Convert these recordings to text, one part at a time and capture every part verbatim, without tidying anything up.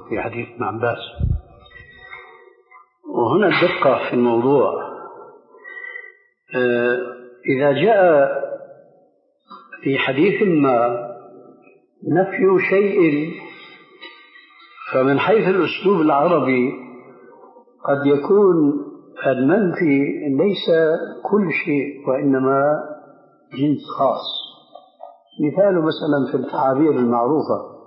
في حديث ابن عباس. وهنا الدقة في الموضوع، إذا جاء في حديث ما نفي شيء فمن حيث الأسلوب العربي قد يكون المنفي ليس كل شيء وإنما جنس خاص. مثال مثلا في التعابير المعروفة،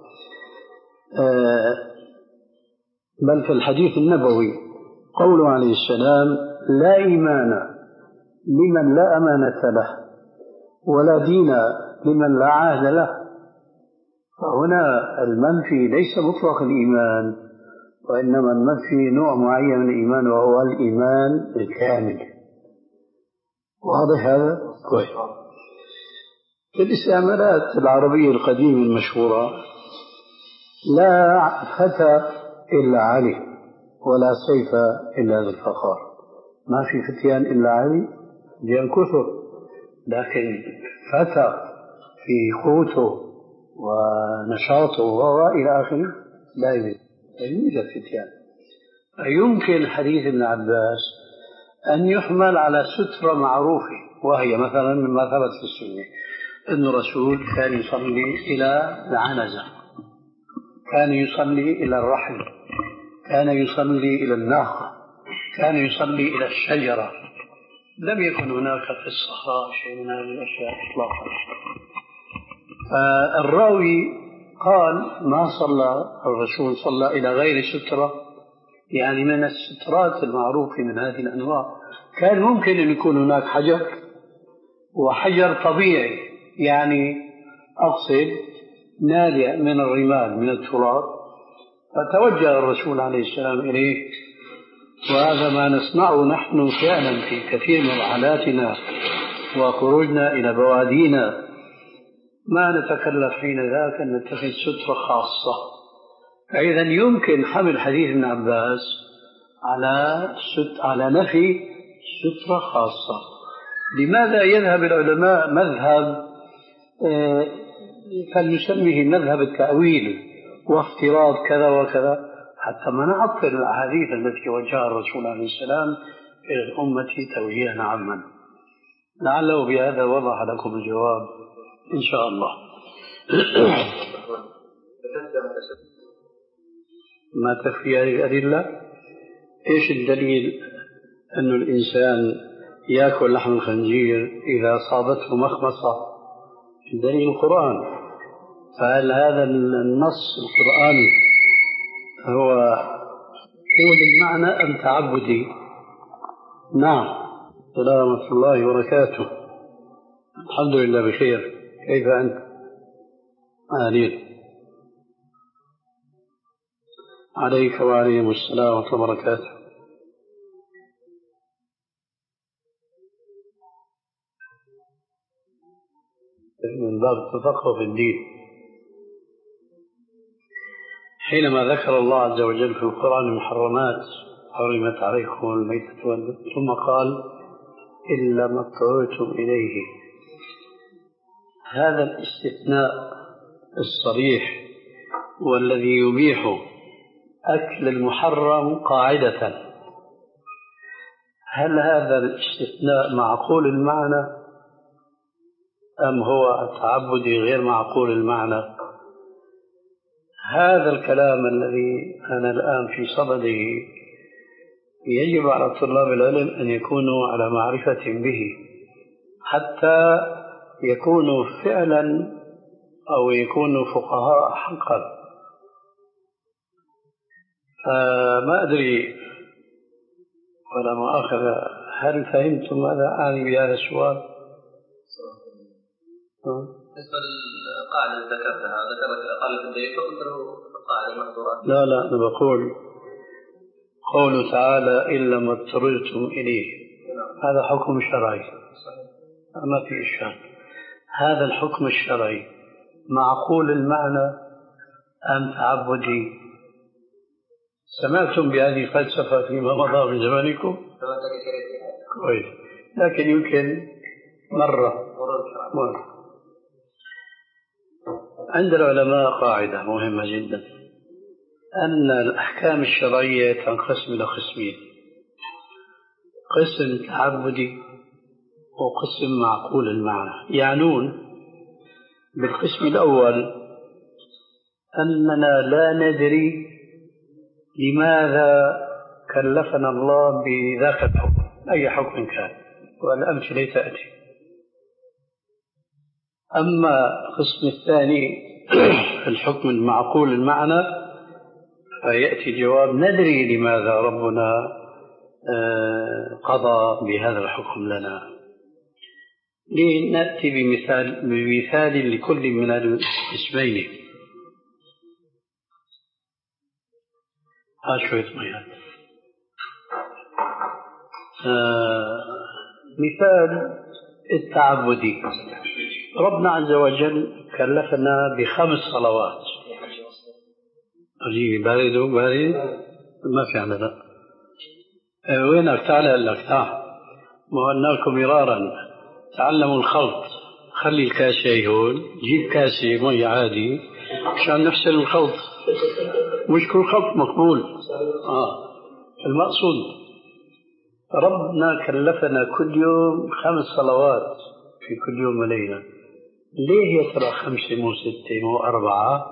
بل في الحديث النبوي قوله عليه السلام: لا إيمان لمن لا أمانة له ولا دين لمن لا عهد له. فهنا المنفي ليس مطلق الإيمان، وإنما المنفي نوع معين من الإيمان وهو الإيمان الكامل. واضح هذا؟ كويس. في الاستعمالات العربية القديمة المشهورة: لا فتى إلا علي ولا سيف إلا ذو الفقار. ما في فتيان إلا علي، فتيان كثر، لكن فتى في قوته ونشاطه وإلى آخره لا يوجد فتيان. يمكن حديث ابن عباس أن يحمل على سترة معروفة، وهي مثلا مما ثبت في السنة أن الرسول كان يصلي إلى العنزة، كان يصلي إلى الرحل، كان يصلي إلى الناقة، كان يصلي إلى الشجرة. لم يكن هناك في الصحراء شيء من هذه الأشياء إطلاقا. فالراوي قال ما صلى الرسول، صلى إلى غير سترة، يعني من السترات المعروفة من هذه الأنواع. كان ممكن أن يكون هناك حجر، وحجر طبيعي، يعني أقصد نادئ من الرمال من التراب، فتوجه الرسول عليه السلام إليه. وهذا ما نصنعه نحن فعلا في كثير من رحلاتنا وخروجنا إلى بوادينا، ما نتكلف حين ذاك أن نتخذ سترة خاصة. فإذا يمكن حمل حديث ابن عباس على ست على نفي سترة خاصة. لماذا يذهب العلماء مذهب فلنسميه مذهب التأويل وافتراض كذا وكذا، حتى ما نعطل الأحاديث التي وجهها الرسول عليه السلام إلى الأمة توجيها عاما؟ لعله بهذا وضح لكم الجواب إن شاء الله. ما تكفي هذه الأدلة؟ إيش الدليل أن الإنسان يأكل لحم الخنزير إذا أصابته مخمصة؟ الدليل القرآن. فهل هذا النص القرآني هو هو بالمعنى أم تعبدي؟ نعم. سلامة الله وبركاته. الحمد لله بخير. كيف أنت؟ آمين. عليك وعليهم السلام ورحمة الله وبركاته. من باب التفقه في الدين، حينما ذكر الله عز وجل في القرآن المحرمات: حرمت عليكم الميتة والدم، ثم قال: إلا ما اضطررتم إليه. هذا الاستثناء الصريح والذي يبيح أكل المحرم قاعدة، هل هذا الاستثناء معقول المعنى أم هو التعبدي غير معقول المعنى؟ هذا الكلام الذي أنا الآن في صدده يجب على طلاب العلم أن يكونوا على معرفة به حتى يكونوا فعلا أو يكونوا فقهاء حقا. فما أدري ولا مؤاخذة، هل فهمتم ماذا أعني بهذا السؤال؟ بالنسبة للقاعدة اللي ذكرتها، ذكرت قال في الدليل فقلت له قاعدة محظورات. لا لا أنا بقول قوله تعالى: إلا ما اضطررتم إليه، هذا حكم شرعي ما في إشكال. هذا الحكم الشرعي معقول المعنى أم تعبدي؟ سمعتم بهذه الفلسفة فيما مضى من زمانكم؟ كويس، لكن يمكن مرة مرة. عند العلماء قاعدة مهمة جدا: أن الأحكام الشرعية تنقسم إلى قسمين: قسم تعبدي وقسم معقول المعنى. يعنون بالقسم الأول أننا لا ندري لماذا كلفنا الله بذاك الحكم، أي حكم كان، والأمثلة تأتي. أما القسم الثاني الحكم المعقول المعنى، فيأتي جواب: ندري لماذا ربنا قضى بهذا الحكم لنا. لنأتي بمثال, بمثال لكل من القسمين. ها شوية مياه. آه مثال التعبدي: ربنا عز وجل كلفنا بخمس صلوات. أجيبي بارد بارد ما في عندنا. أه وينك؟ تعال لك تعال، وقلنا لكم مرارا تعلموا الخلط. خلي الكاسة هون، جيب كاسة مي عادي عشان نفصل الخلط، مش كل خلط مقبول. آه المقصود ربنا كلفنا كل يوم خمس صلوات في كل يوم وليلة. ليه يا ترى خمسة مو ستة مو أربعة؟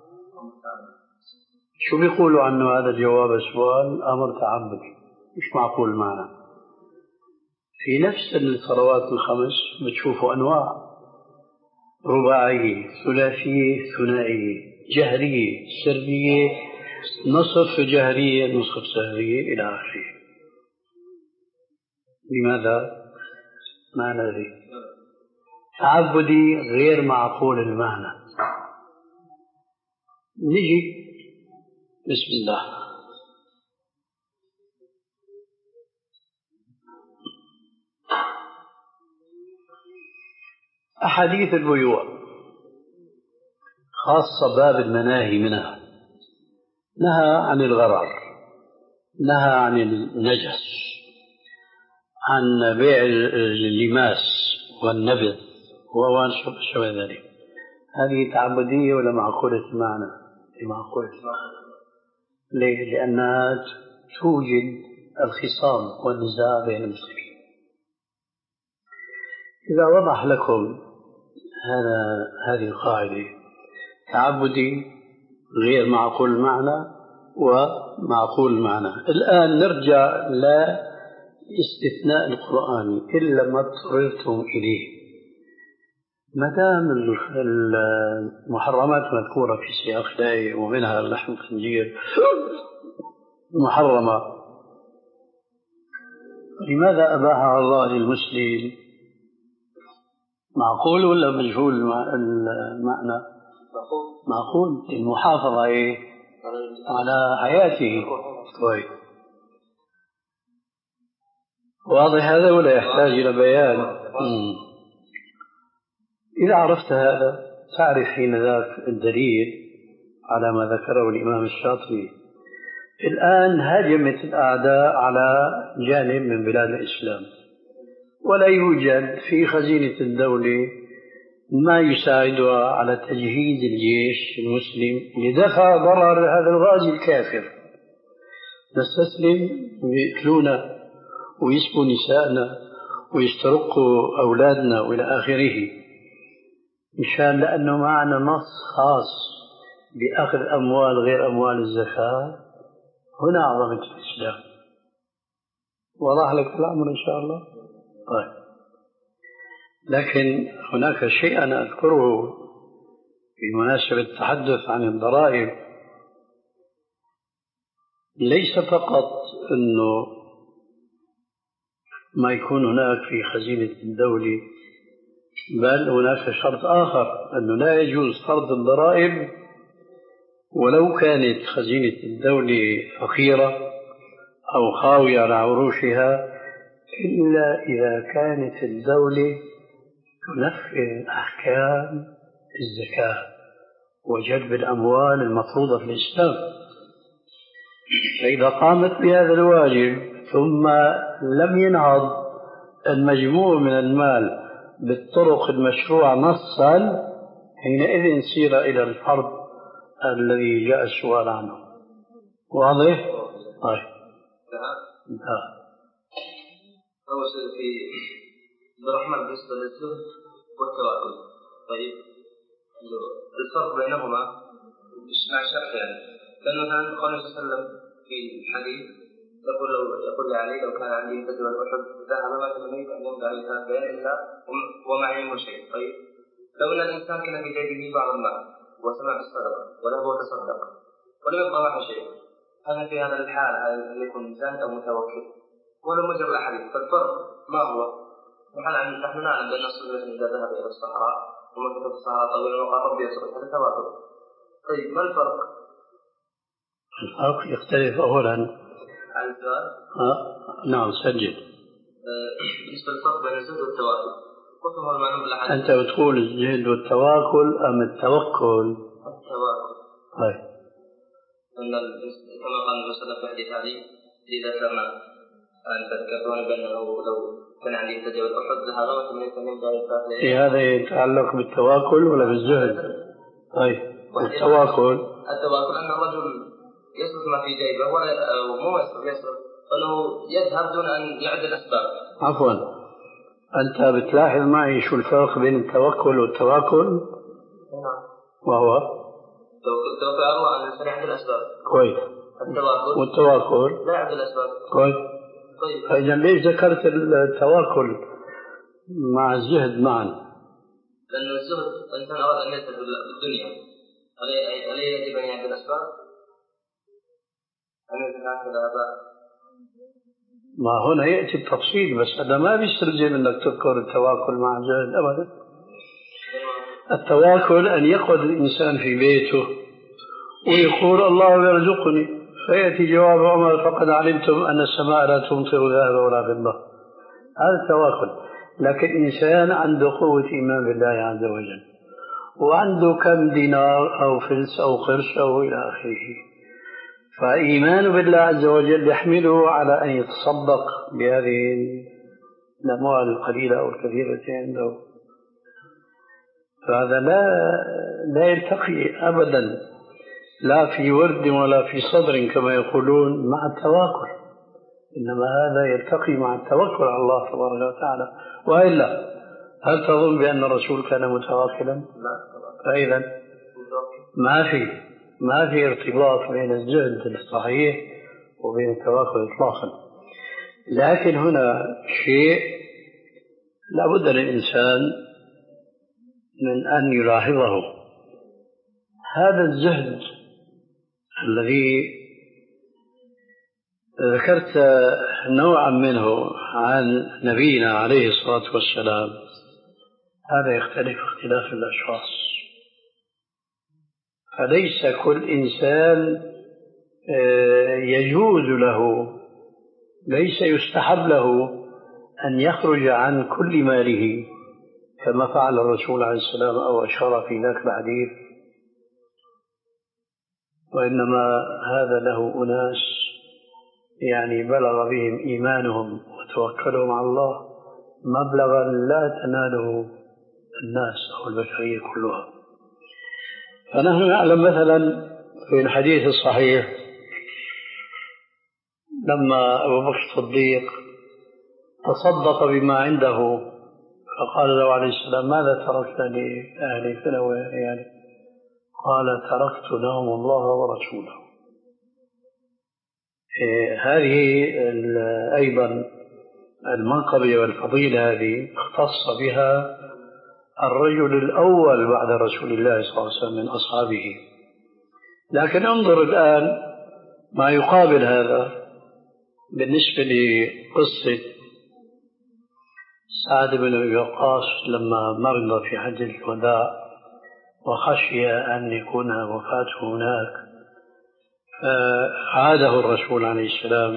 شو بيقولوا عنه هذا الجواب؟ سؤال أمر تعبدي مش معقول معنا. في نفس الصلوات الخمس بتشوفوا أنواع: رباعية، ثلاثية، ثنائية، جهرية، سرية، نصف جهرية، نصف سرية، إلى آخره. لماذا؟ ما ندري. تعبدي غير معقول المعنى. نجي بسم الله. أحاديث البيوع خاصة باب المناهي منها: نهى عن الغرر، نهى عن النجس، عن بيع اللماس والنبذ وما شابه ذلك. هذه تعبدية ولا معقولة المعنى؟ معقولة المعنى. ليه؟ لأنها توجد الخصام والنزاع بين المسلمين. إذا وضح لكم هذا هذه القاعدة: تعبدي غير معقول المعنى ومعقول المعنى. الآن نرجع لاستثناء القرآن: إلا ما اضطررتم إليه. ما دام المحرمات مذكورة في سياق الآية ومنها لحم الخنزير محرمة، لماذا أباحها الله للمسلم؟ معقول ولا مجهول المعنى؟ معقول. المحافظة إيه؟ على حياته. طيب واضح هذا ولا يحتاج إلى بيان؟ مم. إذا عرفت هذا تعرف حين ذاك الدليل على ما ذكره الإمام الشاطبي. الآن هاجمت الأعداء على جانب من بلاد الإسلام، ولا يوجد في خزينة الدولة ما يساعدها على تجهيز الجيش المسلم لدفع ضرر هذا الغازي الكافر. نستسلم ويقتلونا ويسبوا نسائنا ويسترقوا أولادنا وإلى آخره، مشان لأنه معنا نص خاص بأخذ أموال غير أموال الزكاة. هنا عظمة الإسلام. وضح لك الأمر إن شاء الله. طيب، لكن هناك شيء أنا أذكره بمناسبة التحدث عن الضرائب. ليس فقط أنه ما يكون هناك في خزينة الدولة، بل هناك شرط آخر: أنه لا يجوز فرض الضرائب ولو كانت خزينة الدولة فقيرة أو خاوية على عروشها، إلا إذا كانت الدولة تنفذ أحكام الزكاة وجلب الأموال المفروضة في الإسلام. فإذا قامت بهذا الواجب ثم لم ينهض المجموع من المال بالطرق المشروعة نصا، حينئذ سير إلى الفرض الذي جاء السؤال عنه. واضح؟ طيب. نعم. أول شيء في عبد الرحمن بالنسبة للزهد والتواكل. طيب الفرق بينهما مع شرح يعني، لأن مثلا قال صلى الله عليه وسلم في الحديث يقول لو يقول علي لو كان عندي مثل الأحد ذهب ما تمنيت أن يمضي عليه ثلاث ليال إلا ومعي من شيء. طيب لو أن الإنسان كان في جيبه بعض المال وسمع بالصدقة وذهب وتصدق ولم يبقى معه شيء، هذا في هذا الحال هل يكون زاهد أو متوكل؟ ولو مجرد الأحاديث فالفرق ما هو؟ نحن نعلم بأن الصدقة إذا ذهب إلى الصحراء ومكث في الصحراء طويلا وقال ربي يصرف هذا تواتر. طيب ما الفرق؟ الفرق يختلف أولا. عن السؤال؟ آه. نعم سجل. بالنسبة للفرق بين الزهد والتواكل وصفه المعلوم بالأحاديث. أنت بتقول الزهد والتواكل أم التوكل؟ التواكل. طيب. أن كما قال النبي صلى الله عليه وسلم في حديث علي إذا ذكرنا أن تذكرون بأنه لو كان عندي تجاوز أحد ذهب وثمانية من ذلك. في هذا يتعلق بالتواكل ولا بالزهد؟ طيب. التواكل التواكل أن الرجل يصرف ما في جيبه ولا مو يصرف يصرف أنه يذهب دون أن يعد الأسباب. عفوا أنت بتلاحظ معي شو الفرق بين التوكل والتواكل؟ نعم. وهو التوكل هو أن الإنسان يعد الأسباب. كويس. التواكل والتواكل لا يعد الأسباب. كويس. طيب. فإذا ليش ذكرت التواكل مع الزهد معا؟ لأن الزهد الإنسان أراد أن يزهد بالدنيا، ألا يجب أن يعد الأسباب؟ أم يتناسل هذا؟ ما هنا يأتي التفصيل، بس هذا ما بيستلزم أنك تذكر التواكل مع الزهد أبدا. التواكل أن يقعد الإنسان في بيته ويقول الله يرزقني، فيأتي جواب عمر فقد علمتم أن السماء لا تمطر ذهب ولا فضة. هذا التواكل. لكن إنسان عنده قوة إيمان بالله عز وجل وعنده كم دينار أو فلس أو قرش أو إلى آخره، فإيمان بالله عز وجل يحمله على أن يتصدق بهذه الأموال القليلة أو الكثيرة عنده. فهذا لا لا يلتقي أبدا لا في ورد ولا في صدر كما يقولون مع التواكل، إنما هذا يلتقي مع التوكل على الله تبارك وتعالى. وإلا هل تظن بأن الرسول كان متواكلا؟ فإذا ما في ما في ارتباط بين الزهد الصحيح وبين التواكل إطلاقا. لكن هنا شيء لابد للإنسان من أن يلاحظه. هذا الزهد الذي ذكرت نوعا منه عن نبينا عليه الصلاة والسلام، هذا يختلف اختلاف الأشخاص. فليس كل إنسان يجوز له، ليس يستحب له أن يخرج عن كل ماله كما فعل الرسول عليه السلام أو أشار في ذاك الحديث، وإنما هذا له أناس يعني بلغ بهم إيمانهم وتوكلهم على الله مبلغا لا تناله الناس أو البشرية كلها. فنحن نعلم مثلا في الحديث الصحيح لما أبو بكر الصديق تصدق بما عنده فقال له عليه السلام ماذا تركت لأهلك يعني؟ قال تركت لهم الله ورسوله. هذه أيضا المنقبة والفضيلة هذه اختص بها الرجل الأول بعد رسول الله صلى الله عليه وسلم من أصحابه. لكن انظر الآن ما يقابل هذا بالنسبة لقصة سعد بن أبي وقاص لما مرض في حجة الوداع وخشي أن يكون وفاته هناك، فعاده الرسول عليه السلام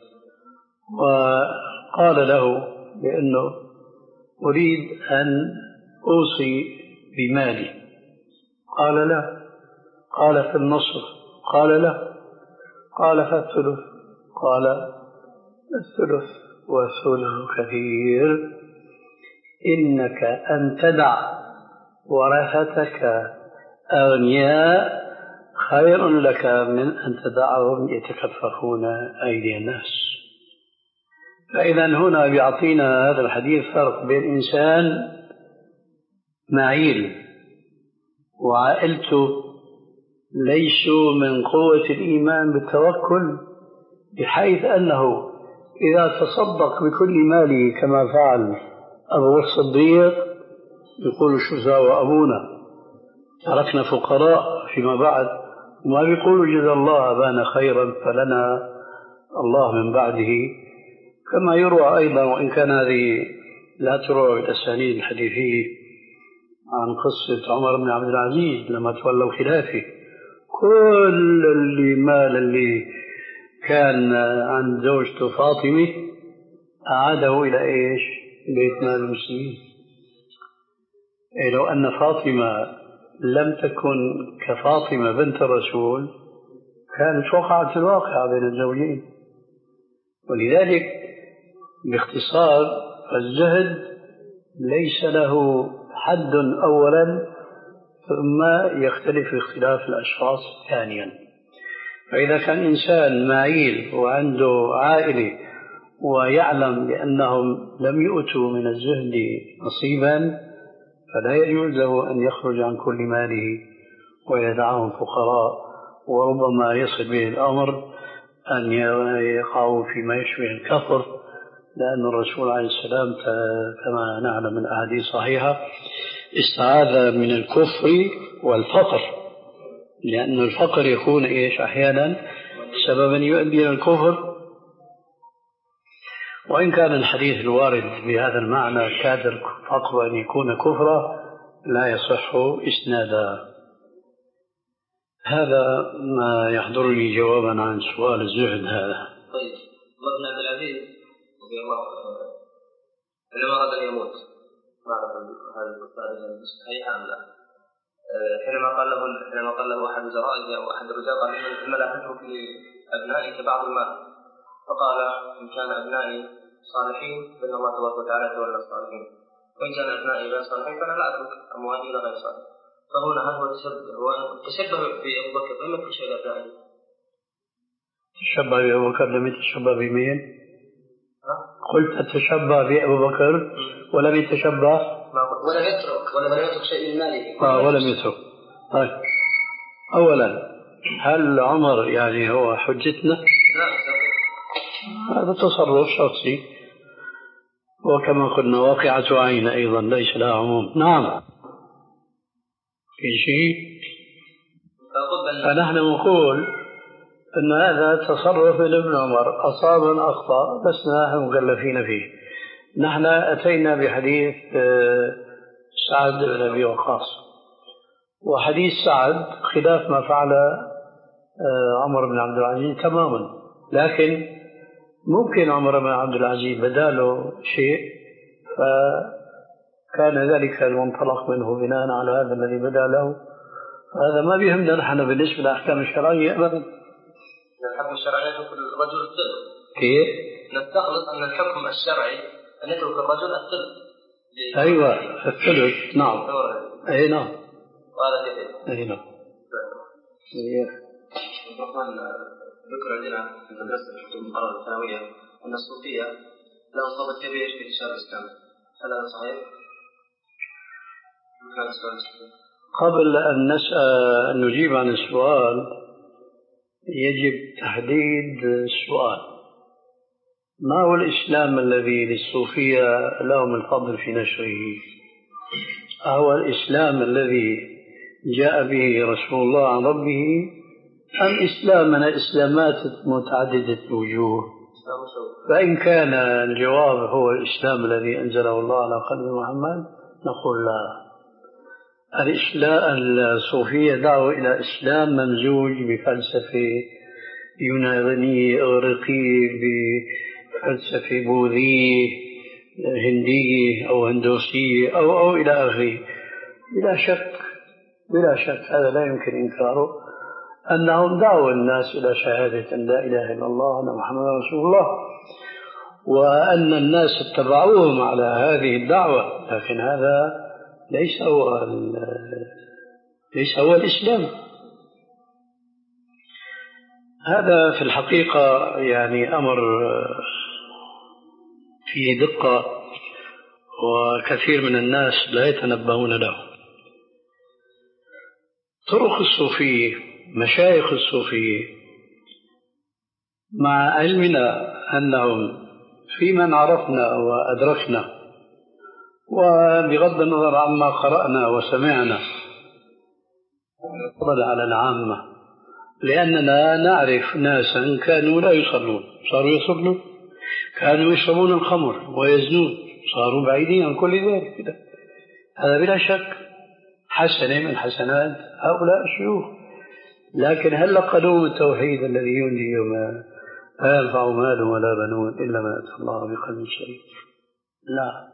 وقال له بأنه أريد أن أوصي بمالي. قال لا. قال في النصف. قال لا. قال فالثلث. قال الثلث والثلث كثير، إنك أن تدع ورثتك أغنياء خير لك من أن تدعهم يتكففون أيدي الناس. فإذا هنا بيعطينا هذا الحديث فرق بين إنسان معيل وعائلته ليسوا من قوة الإيمان بالتوكل، بحيث أنه إذا تصدق بكل ماله كما فعل أبو الصديق يقول شو سوى أبونا، تركنا فقراء فيما بعد، وما بيقولوا جزا الله أبانا خيرا فلنا الله من بعده. كما يروى أيضا، وإن كان هذه لا تروى بالأسانيد الحديثية، عن قصة عمر بن عبد العزيز لما تولوا خلافه، كل اللي مال اللي كان عند زوجته فاطمة أعاده إلى إيش؟ بيت مال المسلمين. إيه لو أن فاطمة لم تكن كفاطمة بنت الرسول كانت وقعت الواقعة بين الزوجين. ولذلك باختصار الزهد ليس له حد أولا، ثم يختلف اختلاف الأشخاص ثانيا. فإذا كان إنسان معيل وعنده عائلة ويعلم بأنهم لم يؤتوا من الزهد نصيبا فلا يجوز له أن يخرج عن كل ماله ويدعهم فقراء، وربما يصل به الأمر أن يقعوا فيما يشبه الكفر، لأن الرسول عليه السلام كما نعلم من أحاديث صحيحة استعاذ من الكفر والفقر، لأن الفقر يكون إيش أحيانا سببا يؤدي إلى الكفر. وإن كان الحديث الوارد بهذا المعنى كاد الفقر أن يكون كفرا لا يصح إسنادا. هذا ما يحضرني جوابا عن سؤال الزهد هذا. طيب، عمر بن عبد العزيز رضي الله عنه عندما أراد أن يموت، ما أعرف هذه القصة صحيحة أم لا، حينما قال له حينما قال له أحد زرائه أو أحد الرجال قال إن لا تترك لأبنائك بعض المال، فقال إن كان أبنائي صالحين فإن الله تبارك وتعالى يتولى الصالحين، وإن كان أبنائي غير صالحين فأنا لا أترك أموالي إلى غير صالح. فهنا هل هو تشبه هو تشبه بأبو بكر لم يترك شيء لأبنائه؟ تشبه بأبو بكر لم يتشبه بمين؟ قلت تشبه بأبو بكر ولم يتشبه ولم يترك ولم يترك شيء من ماله. آه ولم يترك. طيب، أولا هل عمر يعني هو حجتنا؟ هذا تصرف شخصي، وكما قلنا واقعة عين أيضا ليس لها عموم. نعم في شيء، فنحن نقول أن هذا تصرف لابن عمر أصاب أخطأ لسنا نحن مكلفين فيه. نحن أتينا بحديث سعد بن أبي وقاص، وحديث سعد خلاف ما فعل عمر بن عبد العزيز تماما، لكن ممكن عمر بن عبد العزيز بداله شيء فكان ذلك المنطلق منه بناء على هذا الذي بدا له. هذا ما بيهمنا نحن بالنسبة للأحكام الشرعية أبدا. الحكم الشرعي يترك الرجل الثلث. كيف؟ نستخلص أن الحكم الشرعي أن يترك الرجل الثلث. أيوة الثلث. نعم. أي نعم. قال كيف؟ أي نعم. ذكر عندنا في مدرسة الحكم المقررة الثانوية أن الصوفية لهم فضل كبير في انتشار الإسلام، هل هذا صحيح؟ قبل أن نسأل أن نجيب عن السؤال يجب تحديد السؤال. ما هو الإسلام الذي للصوفية لهم الفضل في نشره؟ هو الإسلام الذي جاء به رسول الله عن ربه أم إسلام من الإسلامات متعددة الوجوه؟ فإن كان الجواب هو الإسلام الذي أنزله الله على قلب محمد نقول لا. الإسلام الصوفية دعوة إلى إسلام ممزوج بفلسفة يونانية إغريقية بفلسفة بوذية هندية أو هندوسية أو أو إلى آخره. بلا شك بلا شك هذا لا يمكن إنكاره، أنهم دعوا الناس إلى شهادة أن لا إله إلا الله وأن محمدا رسول الله، وأن الناس اتبعوهم على هذه الدعوة، لكن هذا ليس هو ليس هو الإسلام. هذا في الحقيقة يعني أمر فيه دقة وكثير من الناس لا يتنبهون له. طرق الصوفية، مشايخ الصوفية، مع علمنا أنهم في من عرفنا وأدركنا وبغض النظر عما قرأنا وسمعنا فضل على العامة، لأننا نعرف ناسا كانوا لا يصلون صاروا يصلون، كانوا يشربون الخمر ويزنون صاروا بعيدين عن كل ذلك. هذا بلا شك حسنة من حسنات هؤلاء الشيوخ. لكن هل لقنوا التوحيد الذي ينجي يوم لا ينفع مال ولا بنون إلا ما أتى الله بقلب سليم؟ لا.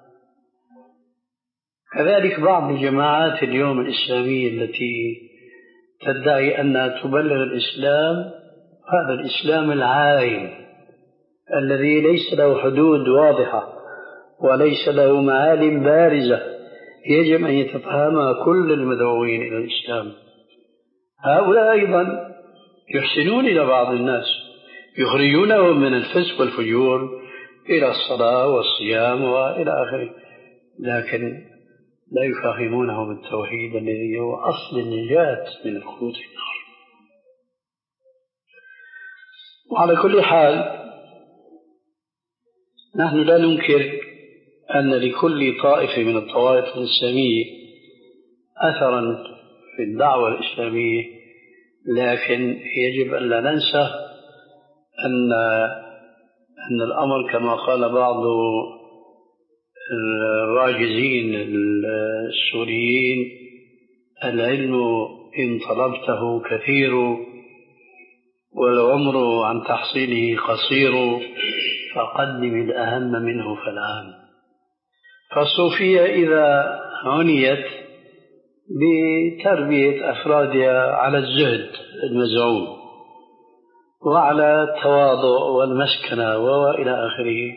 كذلك بعض الجماعات اليوم الإسلامية التي تدعي أنها تبلغ الإسلام، هذا الإسلام العايم الذي ليس له حدود واضحة وليس له معالم بارزة يجب أن يتفهمها كل المدعوين إلى الإسلام. هؤلاء أيضا يحسنون إلى بعض الناس، يخرجونهم من الفسق والفجور إلى الصلاة والصيام وإلى آخره، لكن لا يفهمونهم التوحيد الذي هو أصل النجاة من الخلود في النار. وعلى كل حال نحن لا ننكر أن لكل طائفة من الطوائف الإسلامية أثرا في الدعوة الإسلامية، لكن يجب أن لا ننسى أن أن الأمر كما قال بعض الراجزين السوريين: العلم إن طلبته كثير والعمر عن تحصيله قصير، فقدم الأهم منه فالأهم. فالصوفية إذا عنيت بتربية أفرادها على الزهد المزعوم وعلى التواضع والمسكنة وإلى آخره،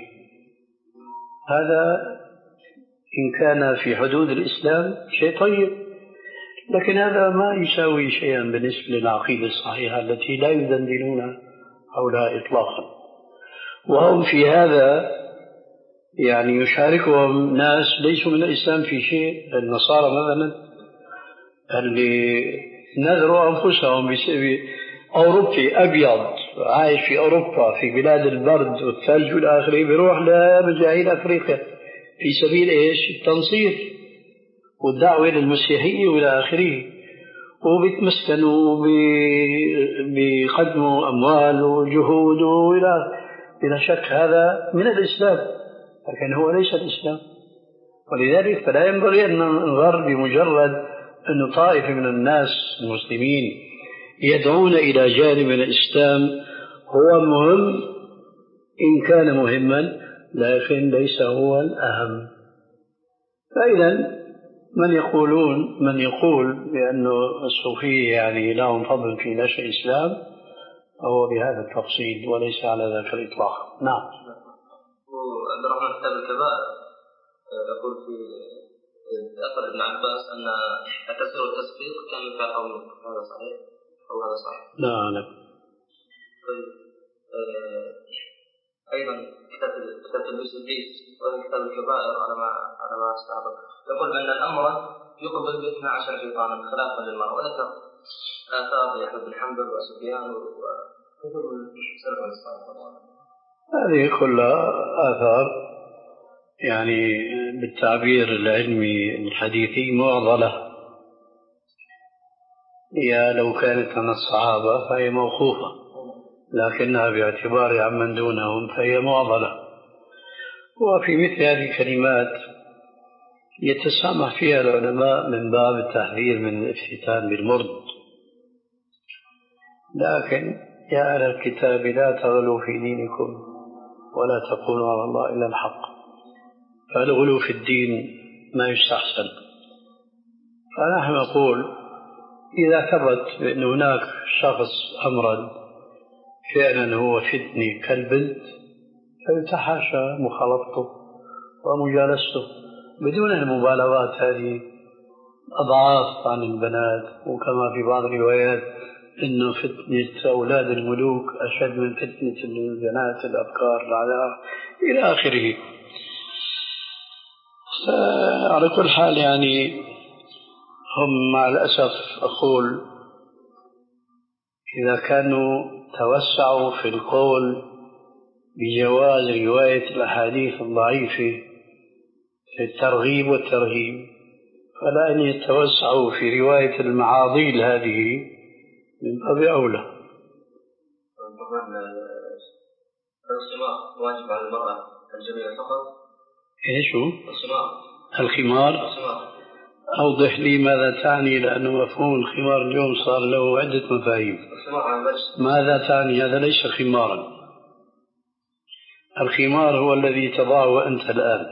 هذا إن كان في حدود الإسلام شيء طيب، لكن هذا ما يساوي شيئا بالنسبة للعقيدة الصحيحة التي لا يدندنون حولها إطلاقا. وهم في هذا يعني يشاركهم ناس ليسوا من الإسلام في شيء. النصارى مثلا اللي نذروا أنفسهم بسبب أوروبي أبيض عايش في أوروبا في بلاد البرد والثلج والآخرين، بيروح لمجاهيل أفريقيا في سبيل إيش؟ التنصير والدعوة للمسيحية والى آخره، وبيتمسكنوا بيقدموا أموال وجهود وإلى بلا شك هذا من الإسلام، لكن هو ليس الإسلام. ولذلك فلا ينبغي أن ننظر بمجرد أن طائفة من الناس المسلمين يدعون إلى جانب من الإسلام هو مهم إن كان مهما، لكن ليس هو الأهم. فإذا من يقولون من يقول بأن الصوفية يعني لهم فضل في نشر الإسلام هو بهذا التفصيل وليس على ذاك الإطلاق. نعم. وعبد الرحمن كتاب الكبائر يقول في أثر ابن عباس أن التكسير والتصديق كان من فعل قوم، هذا صحيح أو هذا صحيح؟ لا لا. طيب أيضا كتاب كتاب تلبيس الإبليس وكتاب الكبائر على ما على ما استعرض يقول بأن الأمر يقبل باثنى عشر شيطانا خلافا للمرء، وذكر آثار يحيى بن حنبل وسفيان وكتب السلف الصالح. هذه كلها آثار يعني بالتعبير العلمي الحديثي معضلة، هي لو كانت عن الصحابة فهي موقوفة، لكنها باعتبار عمن دونهم فهي معضلة. وفي مثل هذه الكلمات يتسامح فيها العلماء من باب التحذير من الافتتان بالمرد. لكن يا أهل الكتاب لا تغلوا في دينكم ولا تقولوا على الله إلا الحق، فالغلو في الدين ما يستحسن. فنحن نقول إذا ثبت بأن هناك شخص أمرا فعلا هو فتني كالبنت فيتحاشى مخالطته ومجالسته بدون المبالغات هذه أضعاف عن البنات، وكما في بعض الروايات إنه فتنة أولاد الملوك أشد من فتنة البنات الأبكار العذراء إلى آخره. على كل حال يعني هم مع الأسف أقول إذا كانوا توسعوا في القول بجواز رواية الأحاديث الضعيفة في الترغيب والترهيب، فلا أن يتوسعوا في رواية المعاضيل هذه من باب أولى. الخمار واجب على المرأة الجميلة فقط؟ إيش هو؟ الخمار. الخمار؟ الخمار. أوضح لي ماذا تعني، لأنه مفهوم الخمار اليوم صار له عدة مفاهيم. الخمار على الوجه. ماذا تعني؟ هذا ليس خمارا. الخمار هو الذي تضعه أنت الآن،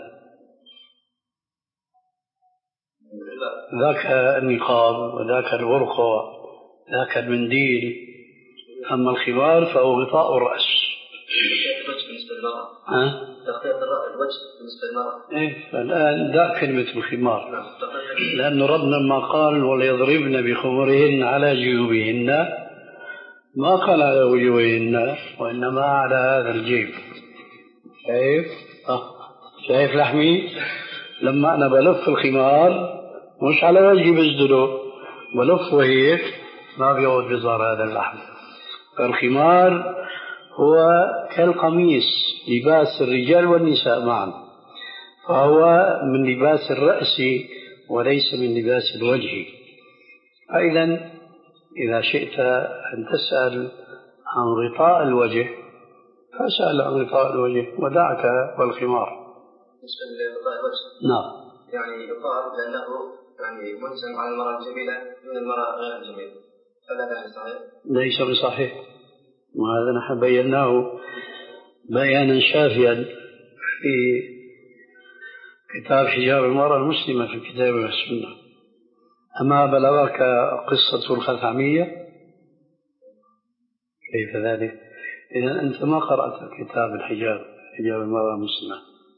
ذاك النقاب وذاك الورقة ذاك المنديل، أما الخمار فهو غطاء الرأس. الوجه بالنسبة للمرأة. ها؟ تغطية الوجه بالنسبة للمرأة. إيه، فالآن ذاك كلمة الخمار، لأن ربنا ما قال وليضربن بخمرهن على جيوبهن، ما قال على وجوههن، وإنما على هذا الجيب. شايف؟ آه. شايف لحمي؟ لما أنا بلف الخمار مش على وجهي بسدله، بلفه هيك ما بيعود بظهر هذا اللحم. فالخمار هو كالقميص، لباس الرجال والنساء معا، فهو من لباس الرأس وليس من لباس الوجه. فإذا إذا شئت أن تسأل عن غطاء الوجه فاسأل عن غطاء الوجه ودعك والخمار. بالنسبة لغطاء الوجه نعم، يعني يقال لأنه يعني ملزم على المرأة الجميلة دون المرأة غير الجميلة، هل هذا صحيح؟ ليس بصحيح، وهذا نحن بيناه بيانا شافيا في كتاب حجاب المرأة المسلمة في الكتاب والسنة. أما بلغك قصة الخثعمية؟ كيف ذلك؟ إذا أنت ما قرأت كتاب الحجاب حجاب المرأة المسلمة.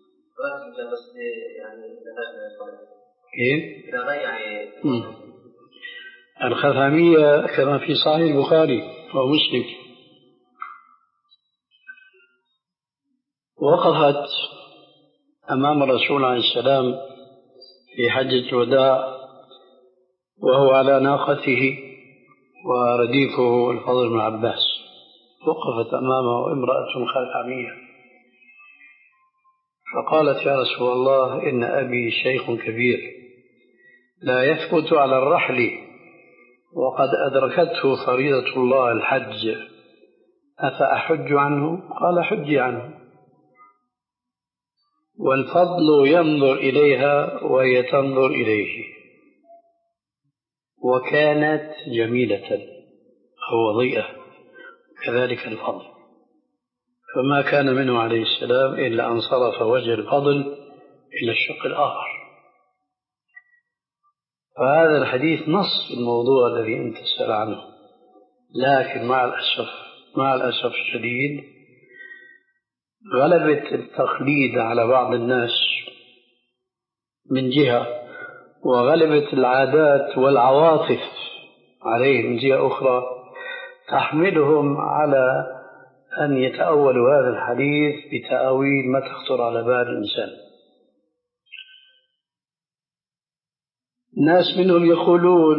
كيف؟ يعني الخثعمية كما في صحيح البخاري ومسلم، وقفت أمام الرسول عليه السلام في حجة الوداع وهو على ناقته ورديفه الفضل بن عباس، وقفت أمامه امرأة خثعمية فقالت: يا رسول الله، إن أبي شيخ كبير لا يثبت على الرحل وقد أدركته فريضة الله الحج، أفأحج عنه؟ قال: حجي عنه. والفضل ينظر إليها وهي تنظر إليه، وكانت جميلة أو وضيئة كذلك الفضل، فما كان منه عليه السلام إلا أن صرف وجه الفضل إلى الشق الآخر. فهذا الحديث نص في الموضوع الذي أنت تسأل عنه، لكن مع الأسف مع الأسف الشديد غلبت التقليد على بعض الناس من جهة، وغلبت العادات والعواطف عليه من جهة أخرى، تحملهم على أن يتأولوا هذا الحديث بتأويل ما تخطر على بال الإنسان. ناس منهم يقولون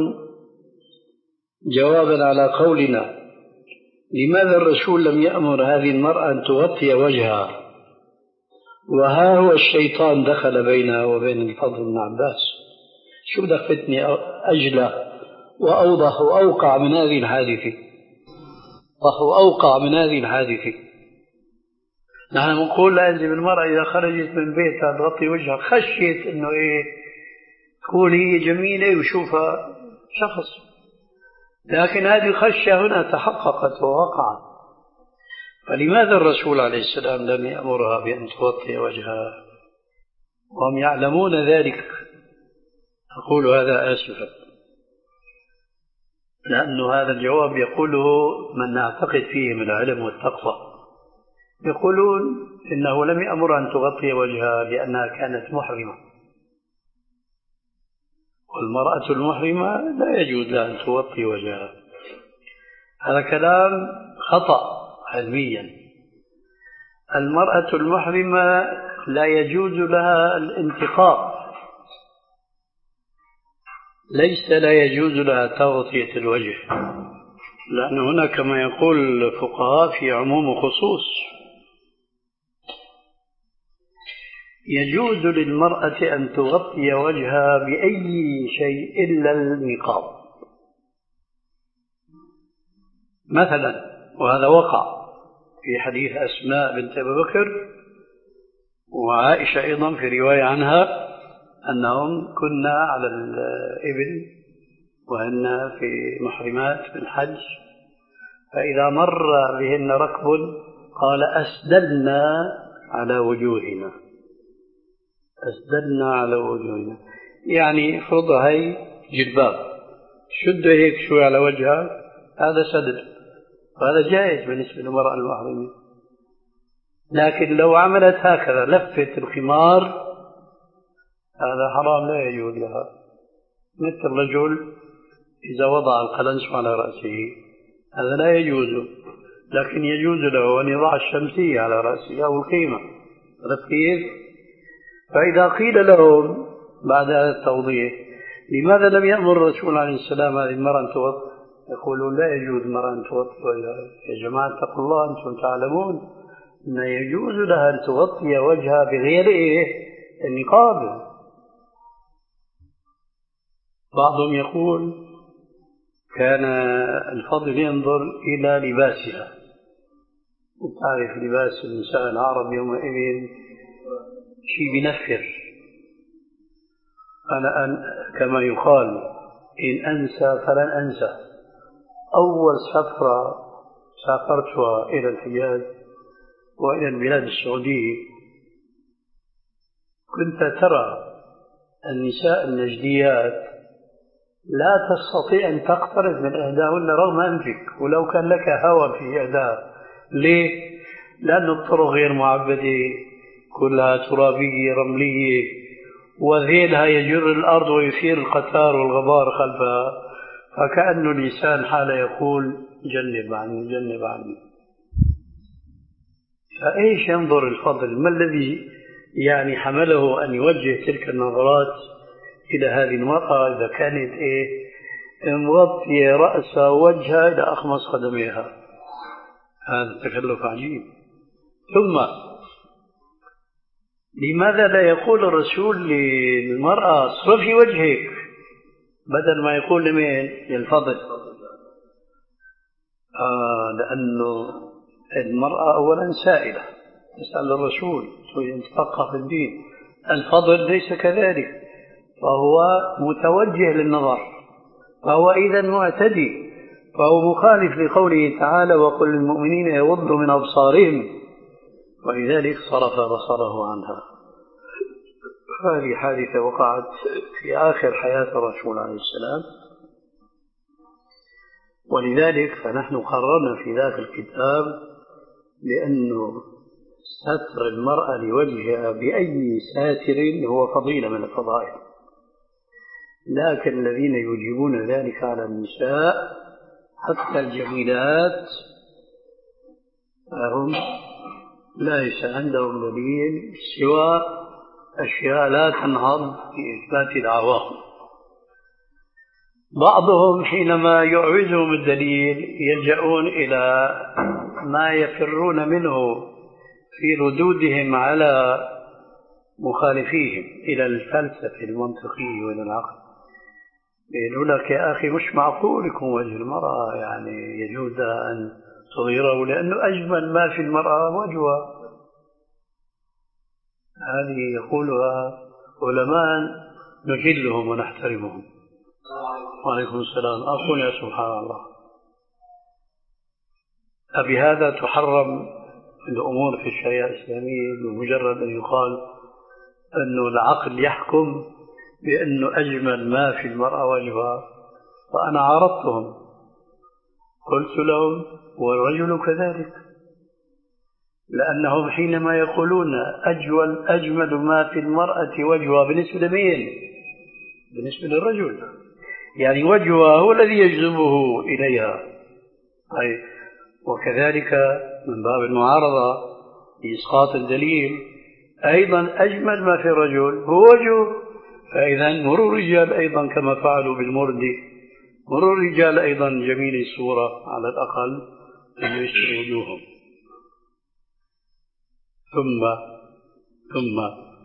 جوابا على قولنا: لماذا الرسول لم يأمر هذه المرأة أن تغطي وجهها، وها هو الشيطان دخل بينها وبين الفضل بن عباس؟ شو بدك فتني أجلى وأوضح وأوقع من هذه الحادثة؟ وأوقع من هذه الحادثة. نحن نقول لا يجب المرأة إذا خرجت من بيتها تغطي وجهها خشيت إنه إيه تقول هي جميلة وشوفها شخص، لكن هذه الخشية هنا تحققت ووقعت. فلماذا الرسول عليه السلام لم يأمرها بأن تغطي وجهها وهم يعلمون ذلك؟ أقول هذا آسفا، لأن هذا الجواب يقوله من نعتقد فيه من العلم والتقوى، يقولون إنه لم يأمر أن تغطي وجهها لأنها كانت محرمة، والمرأة المحرمة لا يجوز لها أن تغطي وجهها. هذا كلام خطأ علميا. المرأة المحرمة لا يجوز لها الانتقاب، ليس لا يجوز لها تغطية الوجه، لأن هنا كما يقول الفقهاء في عموم وخصوص. يجوز للمرأة أن تغطي وجهها بأي شيء إلا النقاب مثلا، وهذا وقع في حديث أسماء بنت أبي بكر وعائشة أيضا في رواية عنها أنهم كنا على الإبل وهن في محرمات في الحج، فإذا مر بهن ركب قال أسدلنا على وجوهنا، أسدلنا على وجوهنا، يعني فرضها هي جلباب، شد هيك شوي على وجهها، هذا سدل، وهذا جائز بالنسبة للمرأة المحرمة. لكن لو عملت هكذا لفت الخمار هذا حرام، لا يجوز لها. مثل الرجل إذا وضع القلنس على رأسه هذا لا يجوز، لكن يجوز له أن يضع الشمسية على رأسه أو القيمة. كيف؟ فإذا قيل لهم بعد هذا التوضيح لماذا لم يأمر الرسول عليه السلام هذه المرأة أن توضي، يقولون لا يجوز المرأة أن توضي. يا جماعة اتقوا الله، أنتم تعلمون أن يجوز لها أن تغطي وجهها بغير إيه؟ النقاب. بعضهم يقول كان الفضل ينظر إلى لباسها، وتعرف لباس النساء العرب يومئذ شيء بنفر. أنا أن كما يقال إن أنسى فلن أنسى، أول سفرة سافرتها إلى الحجاز وإلى البلاد السعودية كنت ترى النساء النجديات لا تستطيع أن تقترب من إحداهن رغم أنفك ولو كان لك هوى في إحداها. ليه؟ لأن الطرق غير معبدة، كلها ترابية رملية، وذيلها يجر الأرض ويثير القتار والغبار خلفها، فكأنه لسان حال يقول جنب عني جنب عني. فإيش ينظر الفضل؟ ما الذي يعني حمله أن يوجه تلك النظرات إلى هذه المرأة إذا كانت إيه مغطية رأسها ووجهها إلى أخمص قدميها؟ هذا تكلف عجيب. ثم لماذا لا يقول الرسول للمرأة اصرفي وجهك بدل ما يقول لمين؟ للفضل. آه لأنه المرأة أولا سائلة تسأل الرسول ويتفقه في الدين، الفضل ليس كذلك، فهو متوجه للنظر، فهو إذا معتدي، فهو مخالف لقوله تعالى وقل للمؤمنين يغضوا من أبصارهم، ولذلك صرف بصره عنها. هذه حادثة وقعت في آخر حياة الرسول عليه السلام، ولذلك فنحن قررنا في ذاك الكتاب بأنه ستر المرأة لوجهها بأي ساتر هو فضيلة من الفضائل، لكن الذين يجيبون ذلك على النساء حتى الجميلات فهم ليس عندهم دليل سوى أشياء لا تنهض في إثبات دعواهم. بعضهم حينما يعوزهم الدليل يلجؤون إلى ما يفرون منه في ردودهم على مخالفيهم إلى الفلسفة المنطقية وإلى العقل. يقول لك يا أخي مش معقول يكون وجه المرأة يعني يجوز أن تظهره لأنه أجمل ما في المرأة وجهها. هذه يقولها علماء نجلهم ونحترمهم. وعليكم السلام. أقول يا سبحان الله، أبهذا تحرم الأمور في الشريعة الإسلامية بمجرد أن يقال أنه العقل يحكم بأنه أجمل ما في المرأة وجهها؟ وأنا عارضتهم قلت لهم والرجل كذلك، لأنهم حينما يقولون أجمل أجمل ما في المرأة وجهها بالنسبة لمين؟ بالنسبة للرجل، يعني وجهها هو الذي يجذبه إليها، طيب، وكذلك من باب المعارضة لإسقاط الدليل أيضا أجمل ما في الرجل هو وجهه، فإذا مروا الرجال أيضا كما فعلوا بالمردي، مروا الرجال أيضا جميل الصورة على الأقل أن يشتروا وجوههم. ثم ثم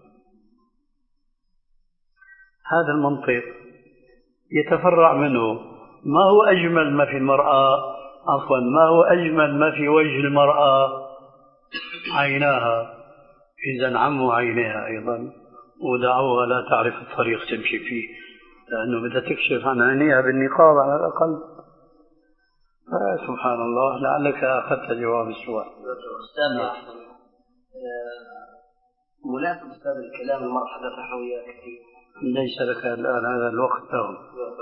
هذا المنطق يتفرع منه ما هو أجمل ما في المرأة، عفوا ما هو أجمل ما في وجه المرأة؟ عيناها، إذا عموا عينيها أيضا ودعوها لا تعرف الطريق تمشي فيه، لأنه بدها تكشف عن عينيها بالنقاب على الأقل. سبحان الله، لعلك أخذت جواب السؤال. أستاذ مناسب أستاذ الكلام المرحلة النحوية كثير، ليس لك الآن هذا الوقت لهم.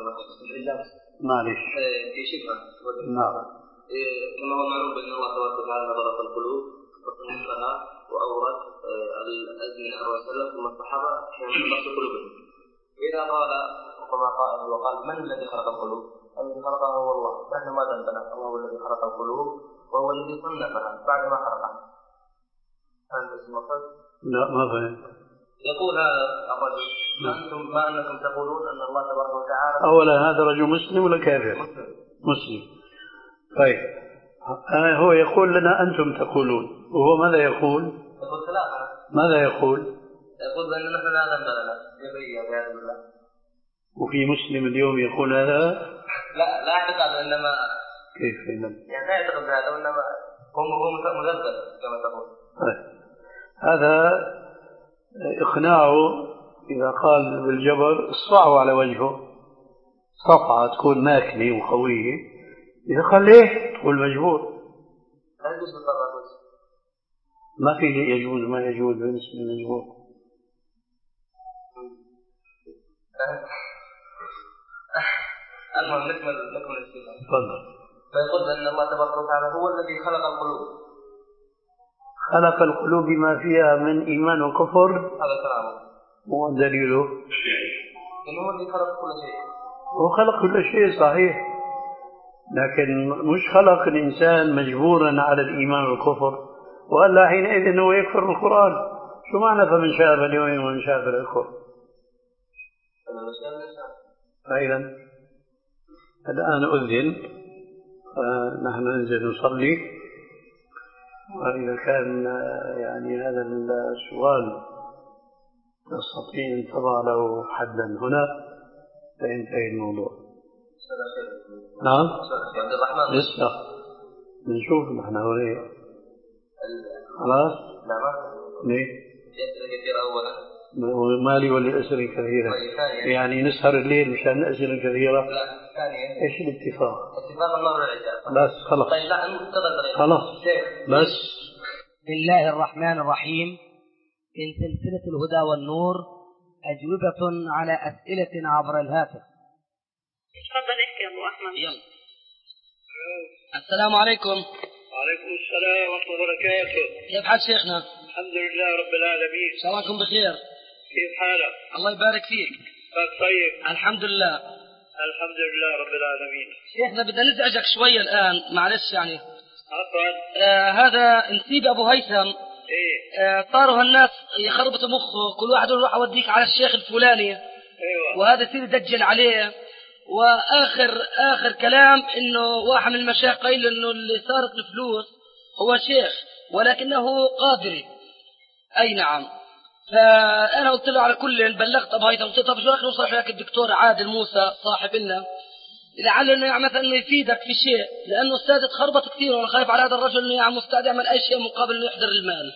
معلش في شبهة. نعم. كما هو معلوم بأن الله تبارك وتعالى نظر في القلوب وصنفها وأورد الأزمنة والسلف ثم الصحابة كانوا في قلوبهم. إذا قال كما قال وقال من الذي خلق القلوب؟ الذي خلقها هو الله. نحن ماذا عندنا؟ الله هو الذي خلق القلوب وهو الذي صنفها بعد ما خلقها. هل تسمعون؟ لا ما فهمت. يقول هذا الرجل أنتم ما أنكم تقولون أن الله تبارك وتعالى. أولا هذا رجل مسلم ولا كافر؟ مسلم. مسلم. طيب هو يقول لنا أنتم تقولون، وهو ماذا يقول؟ يقول ثلاثة. ماذا يقول؟ يقول بأن نحن لا ذنب لنا جبرية بهذا الله. وفي مسلم اليوم يقول هذا؟ لا لا أعتقد، إنما كيف إنما؟ يعني لا أعتقد هذا، وإنما هم هم مذبذب كما تقول. طيب. هذا إقناعه إذا قال بالجبر اصفعوا على وجهه صفعة تكون ماكنة وقوية، إذا قال ليه تقول مجبور. لا يجوز بالضرر. ما في يجوز ما يجوز بالنسبة للمجبور. المهم نكمل نكمل السؤال. تفضل. فيقول أن الله تبارك وتعالى هو الذي خلق القلوب. خلق القلوب بما فيها من إيمان وكفر. هذا كلامه. ودليله إنه هو الذي خلق كل شيء. هو خلق كل شيء صحيح، لكن مش خلق الإنسان مجبورا على الإيمان والكفر، وألا حينئذ هو يكفر بالقرآن. شو معنى فمن شاء فليؤمن ومن شاء فليكفر؟ فإذا الآن أذن، نحن ننزل نصلي، وإذا كان يعني هذا السؤال نستطيع أن تضع له حدا هنا فينتهي الموضوع. نعم عبد الرحمن لسه نشوف نحن هنا خلاص. لا ما ليه؟ أسئلة كثيرة أولا. مالي ولا أسئلة كثيرة؟ يعني نسهر الليل مشان أسئلة كثيرة؟ لا ثانيا. إيش الاتفاق؟ اتفاق النظر والعشاء. بس خلاص. طيب لا انتظر خلاص بس. بسم الله الرحمن الرحيم. من سلسلة الهدى والنور أجوبة على أسئلة عبر الهاتف. تفضل احكي يا أبو أحمد. يلا. السلام عليكم. وعليكم السلام ورحمة الله وبركاته. كيف حال شيخنا؟ الحمد لله رب العالمين. إن شاء الله أنكم بخير. كيف حالك؟ الله يبارك فيك. طيب الحمد لله. الحمد لله رب العالمين. شيخنا بدنا نزعجك شوية الآن، معلش يعني. عفوا. آه هذا نسيب أبو هيثم. إيه. آه طاروا الناس يخربطوا مخه، كل واحد يروح أوديك على الشيخ الفلاني. أيوة. وهذا يصير يدجل عليه. وآخر آخر كلام إنه واحد من المشايخ قايل إنه اللي سارق الفلوس هو شيخ ولكنه قادري. أي نعم. فأنا قلت له على كل بلغت أبو هيثم، قلت له طب شو رأيك نوصل لك الدكتور عادل موسى صاحب لنا لعل إنه يعني مثلا يفيدك في شيء، لأنه أستاذ تخربط كثير وأنا خايف على هذا الرجل إنه يعني مستعد يعمل أي شيء مقابل إنه يحضر المال.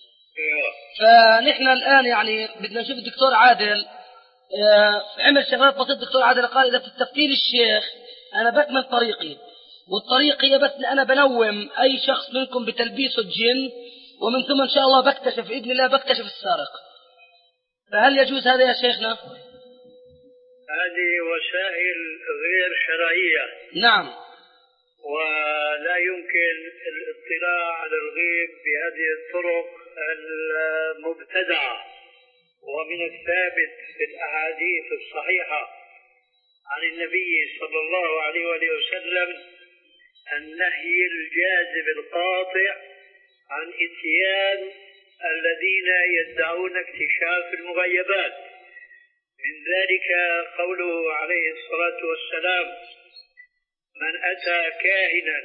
فنحن الآن يعني بدنا نشوف الدكتور عادل. عمل شغلات بسيطة. الدكتور عادل قال إذا بتستفتي لي الشيخ أنا بكمل طريقي، والطريق هي بس أنا بنوم أي شخص منكم بتلبيسه الجن، ومن ثم إن شاء الله بكتشف بإذن الله بكتشف السارق. فهل يجوز هذا يا شيخنا؟ هذه وسائل غير شرعية. نعم. ولا يمكن الاطلاع على الغيب بهذه الطرق المبتدعة. ومن الثابت في الأحاديث الصحيحة عن النبي صلى الله عليه وآله وسلم النهي الجازم القاطع عن إتيان الذين يدعون اكتشاف المغيبات. من ذلك قوله عليه الصلاة والسلام: من أتى كاهنا